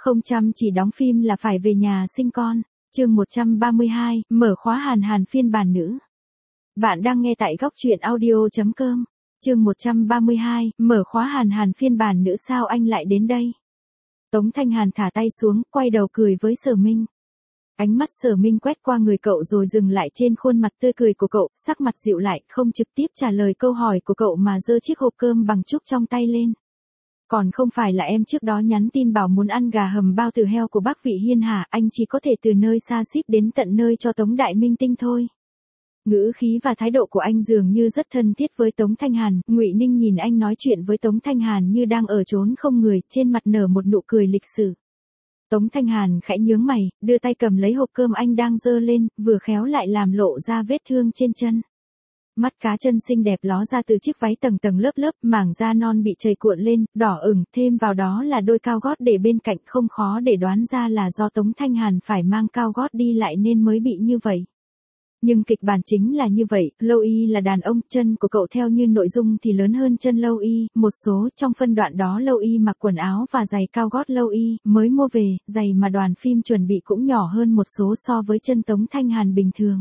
Không chăm chỉ đóng phim là phải về nhà sinh con. Chương 132, mở khóa Hàn Hàn phiên bản nữ. Bạn đang nghe tại góc truyện audio.com. Chương 132, mở khóa Hàn Hàn phiên bản nữ. Sao anh lại đến đây? Tống Thanh Hàn thả tay xuống, quay đầu cười với Sở Minh. Ánh mắt Sở Minh quét qua người cậu rồi dừng lại trên khuôn mặt tươi cười của cậu, sắc mặt dịu lại, không trực tiếp trả lời câu hỏi của cậu mà giơ chiếc hộp cơm bằng trúc trong tay lên. Còn không phải là em trước đó nhắn tin bảo muốn ăn gà hầm bao tử heo của bác Vị Hiên hả? Anh chỉ có thể từ nơi xa ship đến tận nơi cho Tống Đại Minh Tinh thôi. Ngữ khí và thái độ của anh dường như rất thân thiết với Tống Thanh Hàn. Ngụy Ninh nhìn anh nói chuyện với Tống Thanh Hàn như đang ở chốn không người, trên mặt nở một nụ cười lịch sự. Tống Thanh Hàn khẽ nhướng mày, đưa tay cầm lấy hộp cơm anh đang giơ lên, vừa khéo lại làm lộ ra vết thương trên chân. Mắt cá chân xinh đẹp ló ra từ chiếc váy tầng tầng lớp lớp, mảng da non bị chảy cuộn lên, đỏ ửng, thêm vào đó là đôi cao gót để bên cạnh, không khó để đoán ra là do Tống Thanh Hàn phải mang cao gót đi lại nên mới bị như vậy. Nhưng kịch bản chính là như vậy, Lâu Y là đàn ông, chân của cậu theo như nội dung thì lớn hơn chân Lâu Y, một số trong phân đoạn đó Lâu Y mặc quần áo và giày cao gót Lâu Y, mới mua về, giày mà đoàn phim chuẩn bị cũng nhỏ hơn một số so với chân Tống Thanh Hàn bình thường.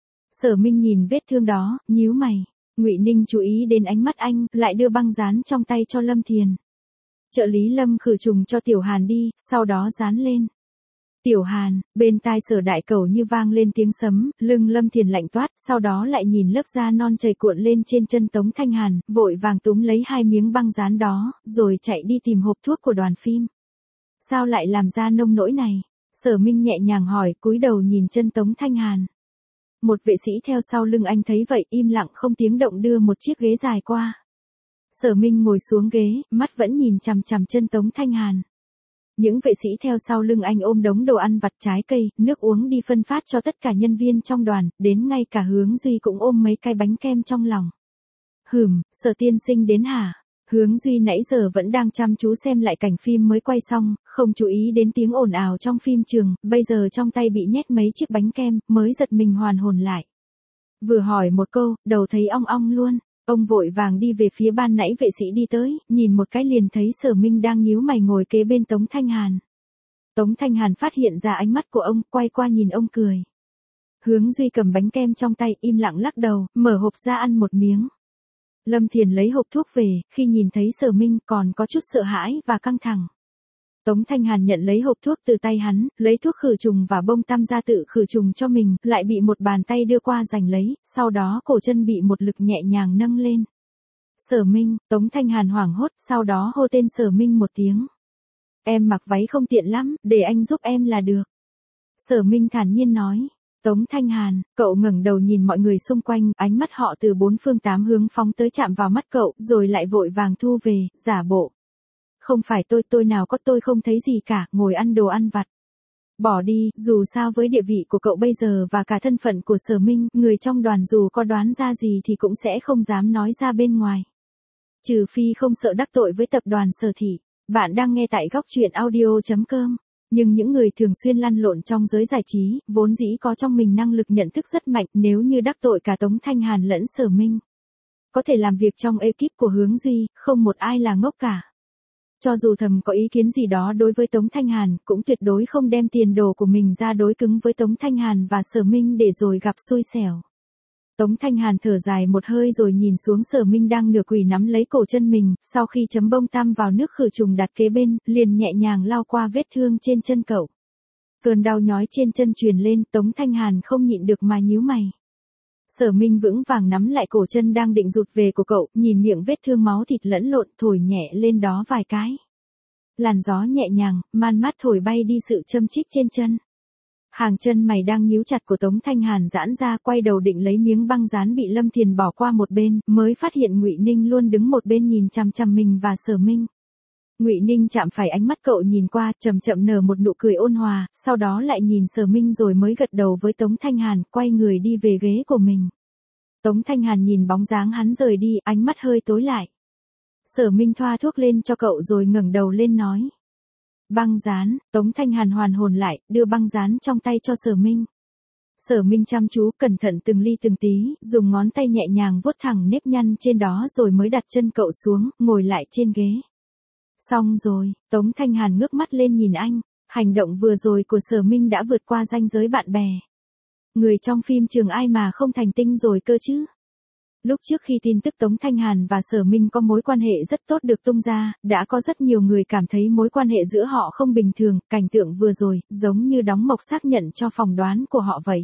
Sở Minh nhìn vết thương đó, nhíu mày. Ngụy Ninh chú ý đến ánh mắt anh, lại đưa băng dán trong tay cho Lâm Thiền. Trợ lý Lâm khử trùng cho Tiểu Hàn đi, sau đó dán lên. Tiểu Hàn, bên tai Sở Đại Cẩu như vang lên tiếng sấm, lưng Lâm Thiền lạnh toát, sau đó lại nhìn lớp da non chảy cuộn lên trên chân Tống Thanh Hàn, vội vàng túm lấy 2 miếng băng dán đó, rồi chạy đi tìm hộp thuốc của đoàn phim. Sao lại làm ra nông nỗi này? Sở Minh nhẹ nhàng hỏi, cúi đầu nhìn chân Tống Thanh Hàn. Một vệ sĩ theo sau lưng anh thấy vậy, im lặng không tiếng động đưa một chiếc ghế dài qua. Sở Minh ngồi xuống ghế, mắt vẫn nhìn chằm chằm chân Tống Thanh Hàn. Những vệ sĩ theo sau lưng anh ôm đống đồ ăn vặt, trái cây, nước uống đi phân phát cho tất cả nhân viên trong đoàn, đến ngay cả Hướng Duy cũng ôm mấy cái bánh kem trong lòng. Sở tiên sinh đến hả? Hướng Duy nãy giờ vẫn đang chăm chú xem lại cảnh phim mới quay xong, không chú ý đến tiếng ồn ào trong phim trường, bây giờ trong tay bị nhét mấy chiếc bánh kem, mới giật mình hoàn hồn lại. Vừa hỏi một câu, đầu thấy ong ong luôn, ông vội vàng đi về phía ban nãy vệ sĩ đi tới, nhìn một cái liền thấy Sở Minh đang nhíu mày ngồi kế bên Tống Thanh Hàn. Tống Thanh Hàn phát hiện ra ánh mắt của ông, quay qua nhìn ông cười. Hướng Duy cầm bánh kem trong tay, im lặng lắc đầu, mở hộp ra ăn một miếng. Lâm Thiền lấy hộp thuốc về, khi nhìn thấy Sở Minh còn có chút sợ hãi và căng thẳng. Tống Thanh Hàn nhận lấy hộp thuốc từ tay hắn, lấy thuốc khử trùng và bông tăm ra tự khử trùng cho mình, lại bị một bàn tay đưa qua giành lấy, sau đó cổ chân bị một lực nhẹ nhàng nâng lên. Sở Minh, Tống Thanh Hàn hoảng hốt, sau đó hô tên Sở Minh một tiếng. Em mặc váy không tiện lắm, để anh giúp em là được. Sở Minh thản nhiên nói. Tống Thanh Hàn, cậu ngẩng đầu nhìn mọi người xung quanh, ánh mắt họ từ 4 phương 8 hướng phóng tới chạm vào mắt cậu, rồi lại vội vàng thu về, giả bộ. Không phải tôi nào có, tôi không thấy gì cả, ngồi ăn đồ ăn vặt. Bỏ đi, dù sao với địa vị của cậu bây giờ và cả thân phận của Sở Minh, người trong đoàn dù có đoán ra gì thì cũng sẽ không dám nói ra bên ngoài. Trừ phi không sợ đắc tội với tập đoàn Sở Thị. Bạn đang nghe tại góc truyện audio.com. Nhưng những người thường xuyên lăn lộn trong giới giải trí, vốn dĩ có trong mình năng lực nhận thức rất mạnh, nếu như đắc tội cả Tống Thanh Hàn lẫn Sở Minh. Có thể làm việc trong ekip của Hướng Duy, không một ai là ngốc cả. Cho dù thầm có ý kiến gì đó đối với Tống Thanh Hàn, cũng tuyệt đối không đem tiền đồ của mình ra đối cứng với Tống Thanh Hàn và Sở Minh để rồi gặp xui xẻo. Tống Thanh Hàn thở dài một hơi rồi nhìn xuống Sở Minh đang nửa quỳ nắm lấy cổ chân mình, sau khi chấm bông tăm vào nước khử trùng đặt kế bên, liền nhẹ nhàng lau qua vết thương trên chân cậu. Cơn đau nhói trên chân truyền lên, Tống Thanh Hàn không nhịn được mà nhíu mày. Sở Minh vững vàng nắm lại cổ chân đang định rụt về của cậu, nhìn miệng vết thương máu thịt lẫn lộn, thổi nhẹ lên đó vài cái. Làn gió nhẹ nhàng, man mát thổi bay đi sự châm chích trên chân. Hàng chân mày đang nhíu chặt của Tống Thanh Hàn giãn ra, quay đầu định lấy miếng băng dán bị Lâm Thiền bỏ qua một bên, mới phát hiện Ngụy Ninh luôn đứng một bên nhìn chằm chằm mình và Sở Minh. Ngụy Ninh chạm phải ánh mắt cậu nhìn qua, chậm chậm nở một nụ cười ôn hòa, sau đó lại nhìn Sở Minh rồi mới gật đầu với Tống Thanh Hàn, quay người đi về ghế của mình. Tống Thanh Hàn nhìn bóng dáng hắn rời đi, ánh mắt hơi tối lại. Sở Minh thoa thuốc lên cho cậu rồi ngẩng đầu lên nói. Băng dán, Tống Thanh Hàn hoàn hồn lại, đưa băng dán trong tay cho Sở Minh. Sở Minh chăm chú cẩn thận từng ly từng tí, dùng ngón tay nhẹ nhàng vuốt thẳng nếp nhăn trên đó rồi mới đặt chân cậu xuống, ngồi lại trên ghế. Xong rồi, Tống Thanh Hàn ngước mắt lên nhìn anh, hành động vừa rồi của Sở Minh đã vượt qua ranh giới bạn bè. Người trong phim trường ai mà không thành tinh rồi cơ chứ. Lúc trước khi tin tức Tống Thanh Hàn và Sở Minh có mối quan hệ rất tốt được tung ra, đã có rất nhiều người cảm thấy mối quan hệ giữa họ không bình thường, cảnh tượng vừa rồi, giống như đóng mộc xác nhận cho phỏng đoán của họ vậy.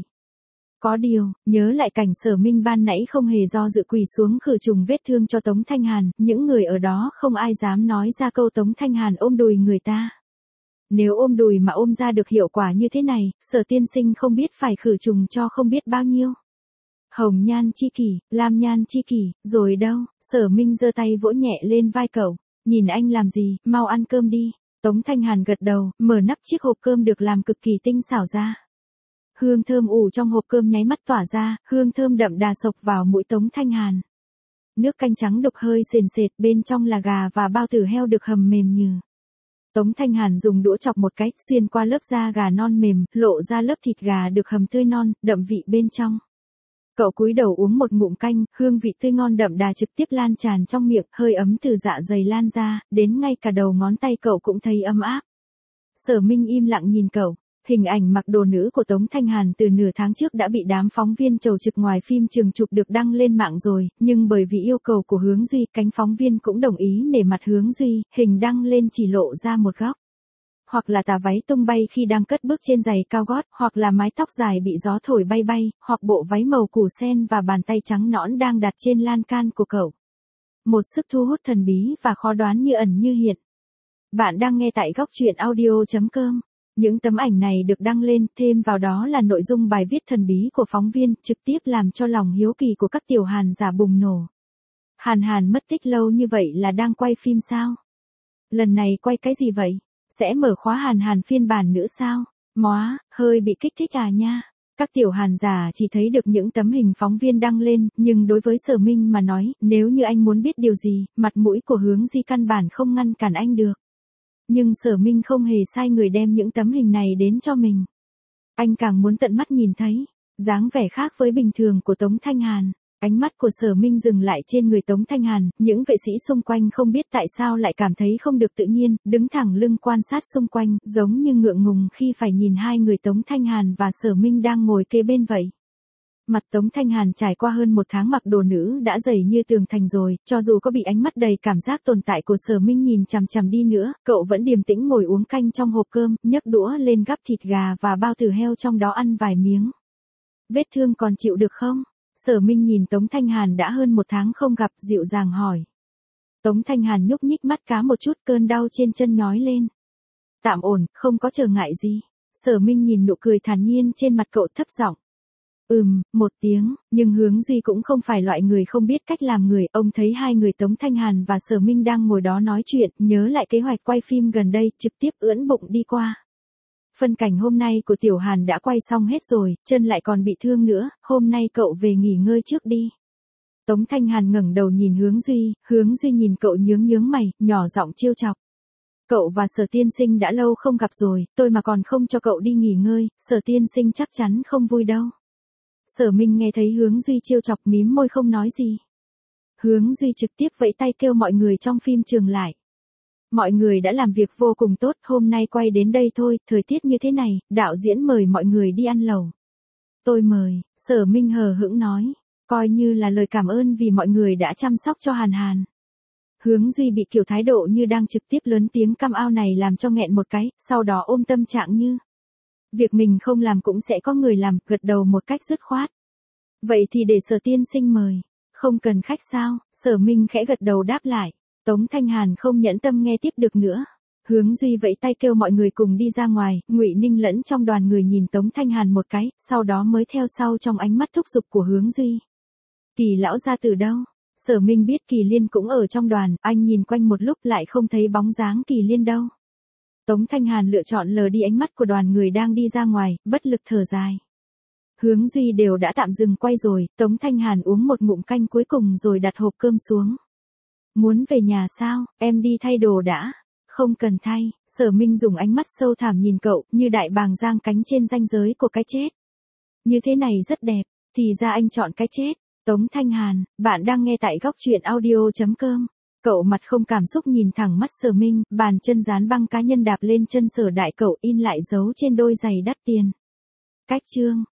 Có điều, nhớ lại cảnh Sở Minh ban nãy không hề do dự quỳ xuống khử trùng vết thương cho Tống Thanh Hàn, những người ở đó không ai dám nói ra câu Tống Thanh Hàn ôm đùi người ta. Nếu ôm đùi mà ôm ra được hiệu quả như thế này, Sở tiên sinh không biết phải khử trùng cho không biết bao nhiêu. Hồng nhan chi kỷ, lam nhan chi kỷ, rồi đâu, Sở Minh giơ tay vỗ nhẹ lên vai cậu, nhìn anh làm gì, mau ăn cơm đi. Tống Thanh Hàn gật đầu, mở nắp chiếc hộp cơm được làm cực kỳ tinh xảo ra. Hương thơm ủ trong hộp cơm nháy mắt tỏa ra, hương thơm đậm đà sộc vào mũi Tống Thanh Hàn. Nước canh trắng đục hơi sền sệt, bên trong là gà và bao tử heo được hầm mềm nhừ. Tống Thanh Hàn dùng đũa chọc một cái, xuyên qua lớp da gà non mềm, lộ ra lớp thịt gà được hầm tươi non, đậm vị bên trong. Cậu cúi đầu uống một ngụm canh, hương vị tươi ngon đậm đà trực tiếp lan tràn trong miệng, hơi ấm từ dạ dày lan ra, đến ngay cả đầu ngón tay cậu cũng thấy ấm áp. Sở Minh im lặng nhìn cậu. Hình ảnh mặc đồ nữ của Tống Thanh Hàn từ nửa tháng trước đã bị đám phóng viên chầu trực ngoài phim trường chụp được đăng lên mạng rồi, nhưng bởi vì yêu cầu của Hướng Duy, cánh phóng viên cũng đồng ý nể mặt Hướng Duy, hình đăng lên chỉ lộ ra một góc. Hoặc là tà váy tung bay khi đang cất bước trên giày cao gót, hoặc là mái tóc dài bị gió thổi bay bay, hoặc bộ váy màu củ sen và bàn tay trắng nõn đang đặt trên lan can của cậu. Một sức thu hút thần bí và khó đoán như ẩn như hiện. Bạn đang nghe tại góc truyện audio.com. Những tấm ảnh này được đăng lên, thêm vào đó là nội dung bài viết thần bí của phóng viên, trực tiếp làm cho lòng hiếu kỳ của các tiểu Hàn giả bùng nổ. Hàn Hàn mất tích lâu như vậy là đang quay phim sao? Lần này quay cái gì vậy? Sẽ mở khóa Hàn Hàn phiên bản nữa sao? Móa, hơi bị kích thích à nha. Các tiểu Hàn giả chỉ thấy được những tấm hình phóng viên đăng lên, nhưng đối với Sở Minh mà nói, nếu như anh muốn biết điều gì, mặt mũi của Hướng Di căn bản không ngăn cản anh được. Nhưng Sở Minh không hề sai người đem những tấm hình này đến cho mình. Anh càng muốn tận mắt nhìn thấy, dáng vẻ khác với bình thường của Tống Thanh Hàn. Ánh mắt của Sở Minh dừng lại trên người Tống Thanh Hàn, những vệ sĩ xung quanh không biết tại sao lại cảm thấy không được tự nhiên, đứng thẳng lưng quan sát xung quanh, giống như ngượng ngùng khi phải nhìn hai người Tống Thanh Hàn và Sở Minh đang ngồi kề bên vậy. Mặt Tống Thanh Hàn trải qua hơn một tháng mặc đồ nữ đã dày như tường thành rồi, cho dù có bị ánh mắt đầy cảm giác tồn tại của Sở Minh nhìn chằm chằm đi nữa, cậu vẫn điềm tĩnh ngồi uống canh trong hộp cơm, nhấc đũa lên gắp thịt gà và bao tử heo trong đó ăn vài miếng. Vết thương còn chịu được không? Sở Minh nhìn Tống Thanh Hàn đã hơn một tháng không gặp, dịu dàng hỏi. Tống Thanh Hàn nhúc nhích mắt cá một chút, cơn đau trên chân nhói lên. Tạm ổn, không có trở ngại gì. Sở Minh nhìn nụ cười thản nhiên trên mặt cậu, thấp giọng. Một tiếng, nhưng Hướng Duy cũng không phải loại người không biết cách làm người, ông thấy hai người Tống Thanh Hàn và Sở Minh đang ngồi đó nói chuyện, nhớ lại kế hoạch quay phim gần đây, trực tiếp ưỡn bụng đi qua. Phân cảnh hôm nay của Tiểu Hàn đã quay xong hết rồi, chân lại còn bị thương nữa, hôm nay cậu về nghỉ ngơi trước đi. Tống Thanh Hàn ngẩng đầu nhìn Hướng Duy nhìn cậu nhướng mày, nhỏ giọng trêu chọc. Cậu và Sở tiên sinh đã lâu không gặp rồi, tôi mà còn không cho cậu đi nghỉ ngơi, Sở tiên sinh chắc chắn không vui đâu. Sở Minh nghe thấy Hướng Duy trêu chọc mím môi không nói gì. Hướng Duy trực tiếp vẫy tay kêu mọi người trong phim trường lại. Mọi người đã làm việc vô cùng tốt, hôm nay quay đến đây thôi, thời tiết như thế này, đạo diễn mời mọi người đi ăn lẩu. Tôi mời, Sở Minh hờ hững nói, coi như là lời cảm ơn vì mọi người đã chăm sóc cho Hàn Hàn. Hướng Duy bị kiểu thái độ như đang trực tiếp lớn tiếng căm ao này làm cho nghẹn một cái, sau đó ôm tâm trạng như. Việc mình không làm cũng sẽ có người làm, gật đầu một cách dứt khoát. Vậy thì để Sở tiên sinh mời, không cần khách sao, Sở Minh khẽ gật đầu đáp lại. Tống Thanh Hàn không nhẫn tâm nghe tiếp được nữa. Hướng Duy vẫy tay kêu mọi người cùng đi ra ngoài, Ngụy Ninh lẫn trong đoàn người nhìn Tống Thanh Hàn một cái, sau đó mới theo sau trong ánh mắt thúc giục của Hướng Duy. Kỳ lão gia từ đâu? Sở Minh biết Kỳ Liên cũng ở trong đoàn, anh nhìn quanh một lúc lại không thấy bóng dáng Kỳ Liên đâu. Tống Thanh Hàn lựa chọn lờ đi ánh mắt của đoàn người đang đi ra ngoài, bất lực thở dài. Hướng Duy đều đã tạm dừng quay rồi, Tống Thanh Hàn uống một ngụm canh cuối cùng rồi đặt hộp cơm xuống. Muốn về nhà sao, em đi thay đồ đã. Không cần thay, Sở Minh dùng ánh mắt sâu thẳm nhìn cậu, như đại bàng giang cánh trên ranh giới của cái chết. Như thế này rất đẹp, thì ra anh chọn cái chết. Tống Thanh Hàn, bạn đang nghe tại góc truyện audio.com. Cậu mặt không cảm xúc nhìn thẳng mắt Sở Minh, bàn chân dán băng cá nhân đạp lên chân Sở Đại, cậu in lại dấu trên đôi giày đắt tiền. Cách chương